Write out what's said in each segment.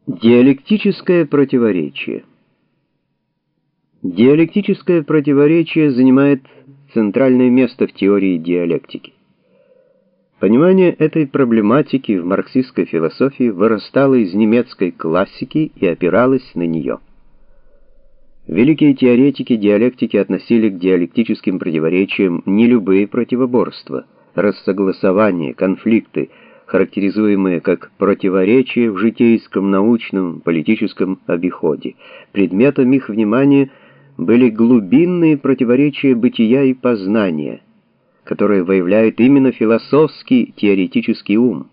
Диалектическое противоречие. Диалектическое противоречие занимает центральное место в теории диалектики. Понимание этой проблематики в марксистской философии вырастало из немецкой классики и опиралось на нее. Великие теоретики диалектики относили к диалектическим противоречиям не любые противоборства, рассогласования, конфликты, характеризуемые как противоречия в житейском, научном, политическом обиходе. Предметом их внимания были глубинные противоречия бытия и познания, которые выявляют именно философский теоретический ум.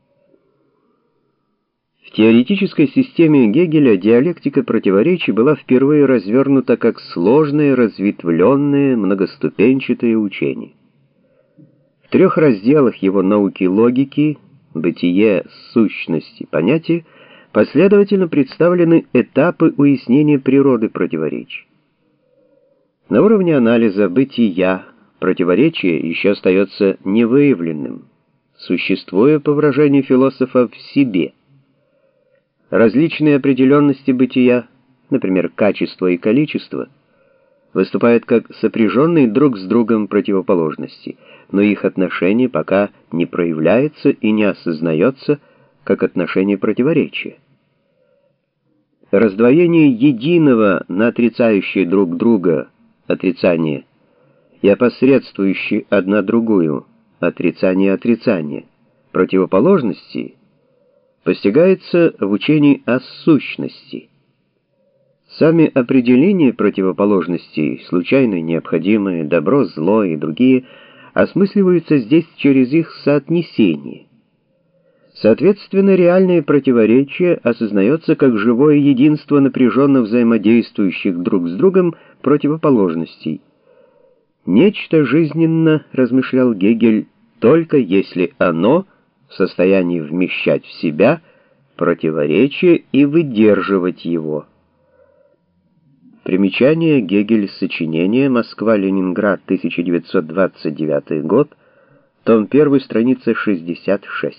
В теоретической системе Гегеля диалектика противоречий была впервые развернута как сложное, разветвленное, многоступенчатое учение. В трех разделах его науки логики — бытие, сущность и понятие — последовательно представлены этапы уяснения природы противоречий. На уровне анализа бытия противоречие еще остается невыявленным, существуя, по выражению философа, в себе. Различные определенности бытия, например, качество и количество, выступают как сопряженные друг с другом противоположности, но их отношение пока не проявляется и не осознается как отношение противоречия. Раздвоение единого на отрицающие друг друга отрицание и опосредствующие одна другую отрицание противоположности постигается в учении о сущности. Сами определения противоположностей, случайное, необходимое, добро, зло и другие, осмысливаются здесь через их соотнесение. Соответственно, реальное противоречие осознается как живое единство напряженно взаимодействующих друг с другом противоположностей. Нечто жизненно, размышлял Гегель, только если оно в состоянии вмещать в себя противоречие и выдерживать его. Примечание. Гегель. Сочинение. Москва-Ленинград. 1929 год. Том 1. Страница 66.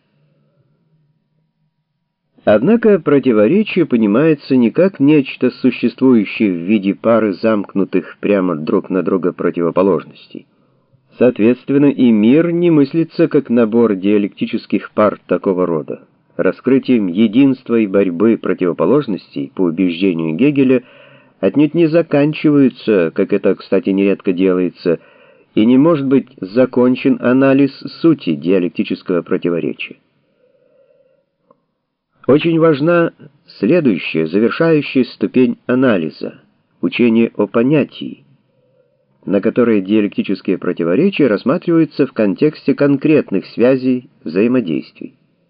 Однако противоречие понимается не как нечто существующее в виде пары замкнутых прямо друг на друга противоположностей. Соответственно, и мир не мыслится как набор диалектических пар такого рода. Раскрытием единства и борьбы противоположностей, по убеждению Гегеля, отнюдь не заканчиваются, как это, кстати, нередко делается, и не может быть закончен анализ сути диалектического противоречия. Очень важна следующая, завершающая ступень анализа — учение о понятии, на которое диалектические противоречия рассматриваются в контексте конкретных связей взаимодействий.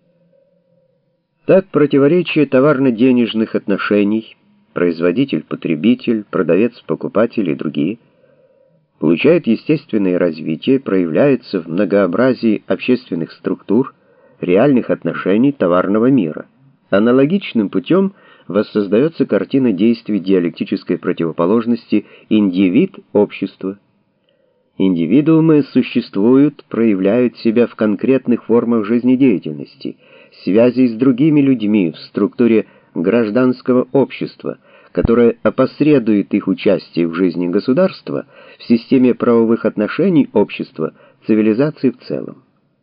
Так, противоречие товарно-денежных отношений, производитель-потребитель, продавец-покупатель и другие, получает естественное развитие, проявляется в многообразии общественных структур, реальных отношений товарного мира. Аналогичным путем воссоздается картина действий диалектической противоположности индивид-общество. Индивидуумы существуют, проявляют себя в конкретных формах жизнедеятельности, связей с другими людьми в структуре гражданского общества, которое опосредует их участие в жизни государства, в системе правовых отношений общества, цивилизации в целом.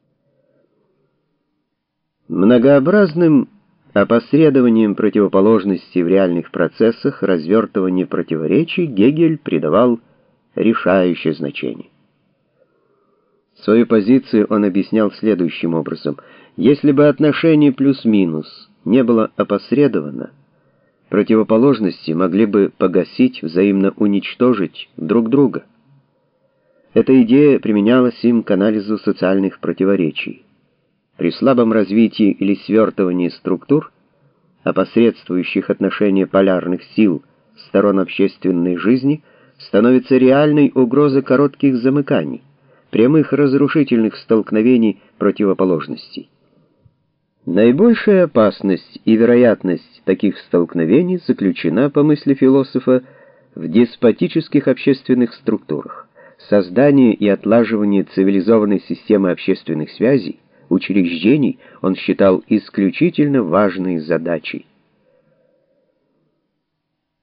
Многообразным опосредованием противоположностей в реальных процессах развертывания противоречий Гегель придавал решающее значение. Свою позицию он объяснял следующим образом: если бы отношение плюс-минус не было опосредовано, противоположности могли бы погасить, взаимно уничтожить друг друга. Эта идея применялась им к анализу социальных противоречий. При слабом развитии или свертывании структур, опосредствующих отношения полярных сил сторон общественной жизни, становится реальной угроза коротких замыканий, прямых разрушительных столкновений противоположностей. Наибольшая опасность и вероятность таких столкновений заключена, по мысли философа, в деспотических общественных структурах. Создание и отлаживание цивилизованной системы общественных связей, учреждений он считал исключительно важной задачей.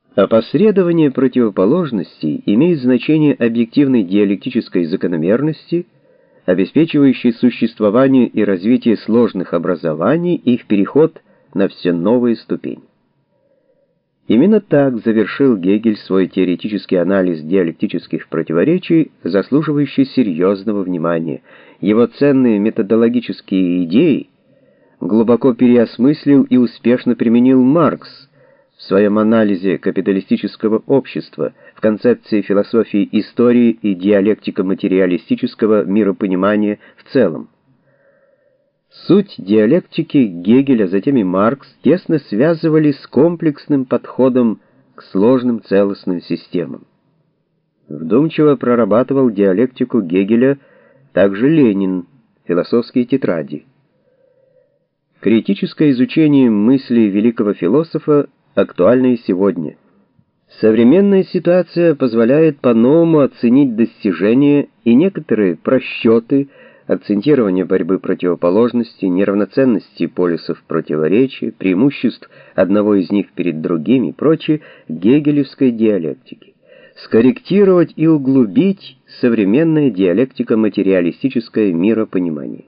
Опосредование противоположностей имеет значение объективной диалектической закономерности, обеспечивающей существование и развитие сложных образований и их переход на все новые ступени. Именно так завершил Гегель свой теоретический анализ диалектических противоречий, заслуживающий серьезного внимания. Его ценные методологические идеи глубоко переосмыслил и успешно применил Маркс в своем анализе капиталистического общества, в концепции философии истории и диалектико-материалистического миропонимания в целом. Суть диалектики Гегеля, затем и Маркс, тесно связывали с комплексным подходом к сложным целостным системам. Вдумчиво прорабатывал диалектику Гегеля также Ленин, философские тетради. Критическое изучение мыслей великого философа актуально и сегодня. Современная ситуация позволяет по-новому оценить достижения и некоторые просчеты, акцентирование борьбы противоположностей, неравноценности полюсов противоречия, преимуществ одного из них перед другим и прочее гегелевской диалектики. Скорректировать и углубить современное диалектико-материалистическое миропонимание.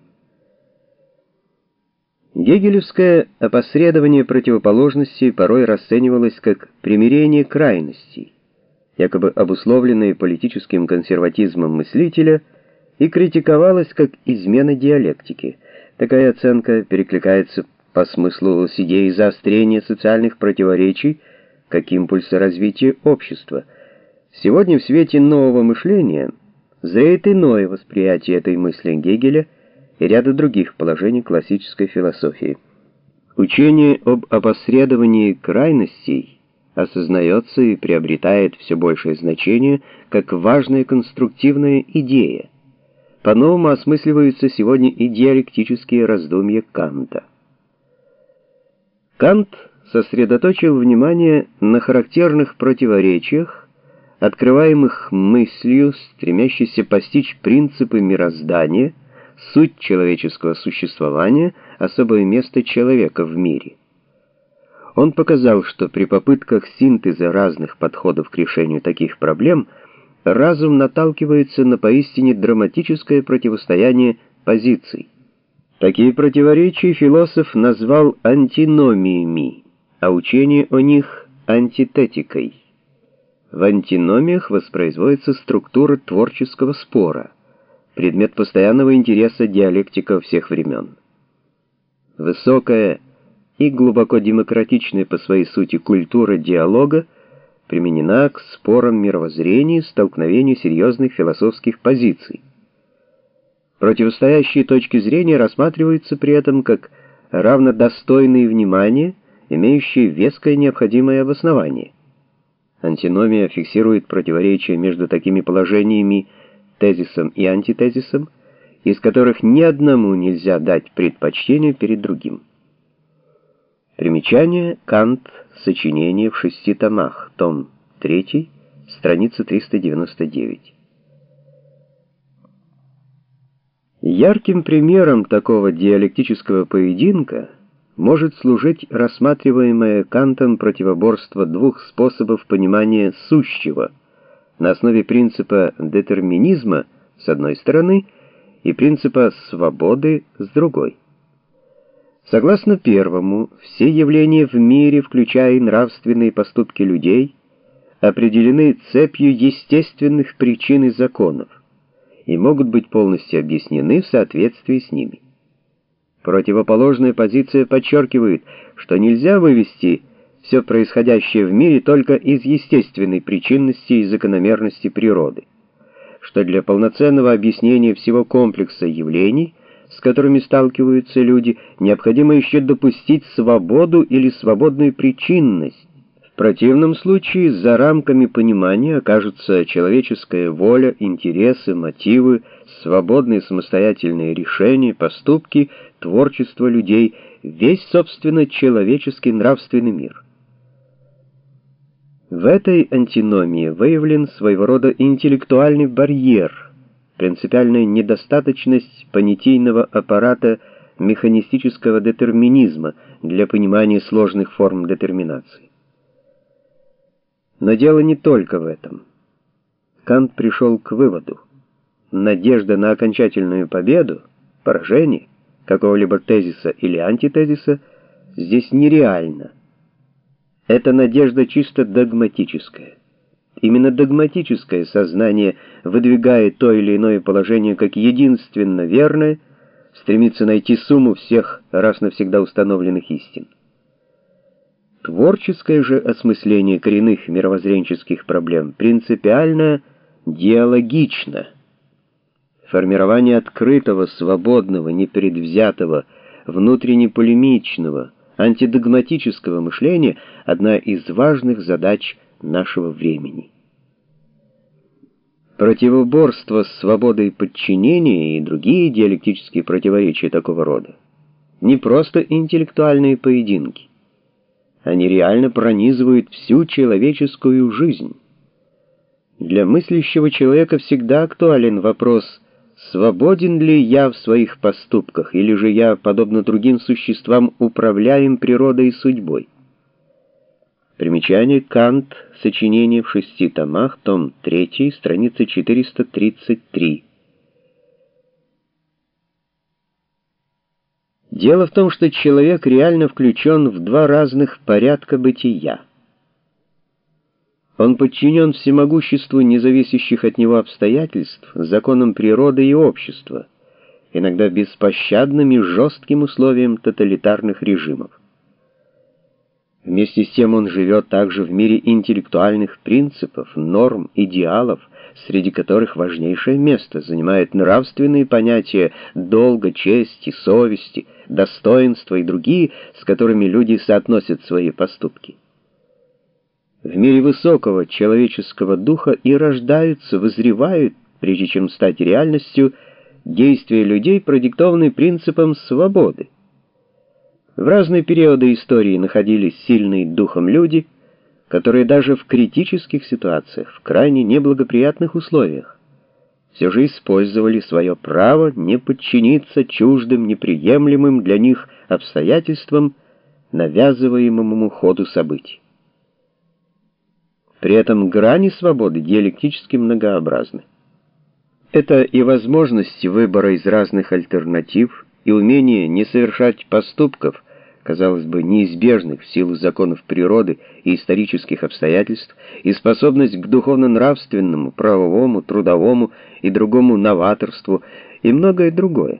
Гегелевское опосредование противоположностей порой расценивалось как примирение крайностей, якобы обусловленное политическим консерватизмом мыслителя, и критиковалось как измена диалектики. Такая оценка перекликается по смыслу с идеей заострения социальных противоречий как импульса развития общества. Сегодня в свете нового мышления зреет иное восприятие этой мысли Гегеля и ряда других положений классической философии. Учение об опосредовании крайностей осознается и приобретает все большее значение как важная конструктивная идея. По-новому осмысливаются сегодня и диалектические раздумья Канта. Кант сосредоточил внимание на характерных противоречиях, открываемых мыслью, стремящейся постичь принципы мироздания, суть человеческого существования, особое место человека в мире. Он показал, что при попытках синтеза разных подходов к решению таких проблем разум наталкивается на поистине драматическое противостояние позиций. Такие противоречия философ назвал антиномиями, а учение о них — антитетикой. В антиномиях воспроизводится структура творческого спора, предмет постоянного интереса диалектиков всех времен. Высокая и глубоко демократичная по своей сути культура диалога применена к спорам мировоззрения, столкновению серьезных философских позиций. Противостоящие точки зрения рассматриваются при этом как равнодостойные внимания, имеющие веское необходимое обоснование. Антиномия фиксирует противоречия между такими положениями, тезисом и антитезисом, из которых ни одному нельзя дать предпочтение перед другим. Примечание. Кант. Сочинение в 6 томах. Том 3. Страница 399. Ярким примером такого диалектического поединка может служить рассматриваемое Кантом противоборство двух способов понимания сущего на основе принципа детерминизма с одной стороны и принципа свободы с другой. Согласно первому, все явления в мире, включая нравственные поступки людей, определены цепью естественных причин и законов и могут быть полностью объяснены в соответствии с ними. Противоположная позиция подчеркивает, что нельзя вывести все происходящее в мире только из естественной причинности и закономерности природы, что для полноценного объяснения всего комплекса явлений, с которыми сталкиваются люди, необходимо еще допустить свободу или свободную причинность. В противном случае за рамками понимания окажутся человеческая воля, интересы, мотивы, свободные самостоятельные решения, поступки, творчество людей, весь, собственно, человеческий нравственный мир. В этой антиномии выявлен своего рода интеллектуальный барьер, принципиальная недостаточность понятийного аппарата механистического детерминизма для понимания сложных форм детерминации. Но дело не только в этом. Кант пришел к выводу: надежда на окончательную победу, поражение какого-либо тезиса или антитезиса здесь нереальна. Это надежда чисто догматическая. Именно догматическое сознание выдвигает то или иное положение как единственно верное, стремится найти сумму всех раз навсегда установленных истин. Творческое же осмысление коренных мировоззренческих проблем принципиально диалогично. Формирование открытого, свободного, непредвзятого, внутренне полемичного, антидогматического мышления – одна из важных задач нашего времени. Противоборство с свободой подчинения и другие диалектические противоречия такого рода не просто интеллектуальные поединки. Они реально пронизывают всю человеческую жизнь. Для мыслящего человека всегда актуален вопрос: свободен ли я в своих поступках, или же я, подобно другим существам, управляем природой и судьбой? Примечание: Кант. Сочинение в 6 томах, том 3, страница 433. Дело в том, что человек реально включен в два разных порядка бытия. Он подчинен всемогуществу независящих от него обстоятельств, законам природы и общества, иногда беспощадным и жестким условиям тоталитарных режимов. Вместе с тем он живет также в мире интеллектуальных принципов, норм, идеалов, среди которых важнейшее место занимают нравственные понятия долга, чести, совести, достоинства и другие, с которыми люди соотносят свои поступки. В мире высокого человеческого духа и рождаются, вызревают, прежде чем стать реальностью, действия людей, продиктованные принципом свободы. В разные периоды истории находились сильные духом люди, которые даже в критических ситуациях, в крайне неблагоприятных условиях, все же использовали свое право не подчиниться чуждым, неприемлемым для них обстоятельствам, навязываемому ходу событий. При этом грани свободы диалектически многообразны. Это и возможность выбора из разных альтернатив, и умение не совершать поступков, казалось бы, неизбежных в силу законов природы и исторических обстоятельств, и способность к духовно-нравственному, правовому, трудовому и другому новаторству, и многое другое.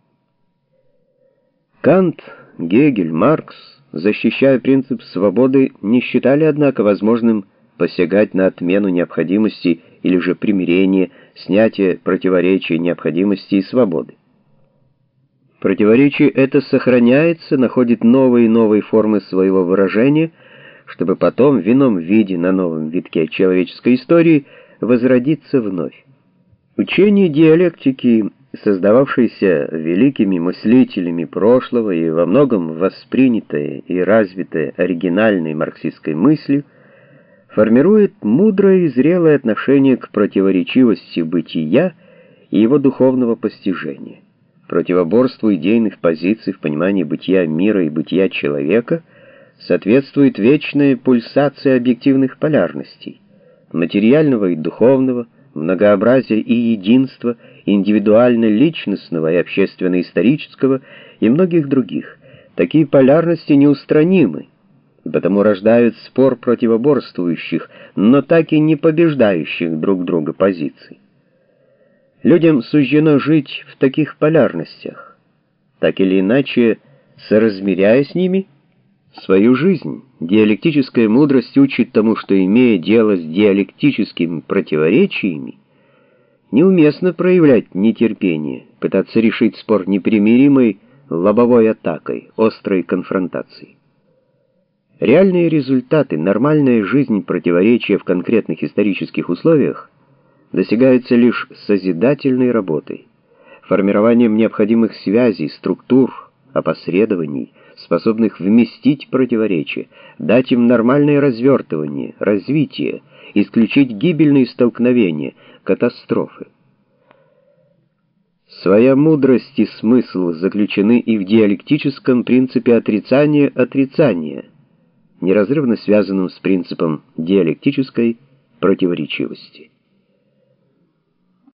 Кант, Гегель, Маркс, защищая принцип свободы, не считали, однако, возможным посягать на отмену необходимости или же примирение, снятие противоречия необходимости и свободы. Противоречие это сохраняется, находит новые и новые формы своего выражения, чтобы потом в ином виде на новом витке человеческой истории возродиться вновь. Учение диалектики, создававшееся великими мыслителями прошлого и во многом воспринятое и развитое оригинальной марксистской мыслью, формирует мудрое и зрелое отношение к противоречивости бытия и его духовного постижения. Противоборству идейных позиций в понимании бытия мира и бытия человека соответствует вечная пульсация объективных полярностей, материального и духовного, многообразия и единства, индивидуально-личностного и общественно-исторического и многих других. Такие полярности неустранимы, и потому рождают спор противоборствующих, но так и не побеждающих друг друга позиций. Людям суждено жить в таких полярностях, так или иначе соразмеряя с ними свою жизнь. Диалектическая мудрость учит тому, что, имея дело с диалектическими противоречиями, неуместно проявлять нетерпение, пытаться решить спор непримиримой лобовой атакой, острой конфронтацией. Реальные результаты, нормальная жизнь противоречия в конкретных исторических условиях достигаются лишь созидательной работой, формированием необходимых связей, структур, опосредований, способных вместить противоречия, дать им нормальное развертывание, развитие, исключить гибельные столкновения, катастрофы. Своя мудрость и смысл заключены и в диалектическом принципе отрицания отрицания, неразрывно связанным с принципом диалектической противоречивости.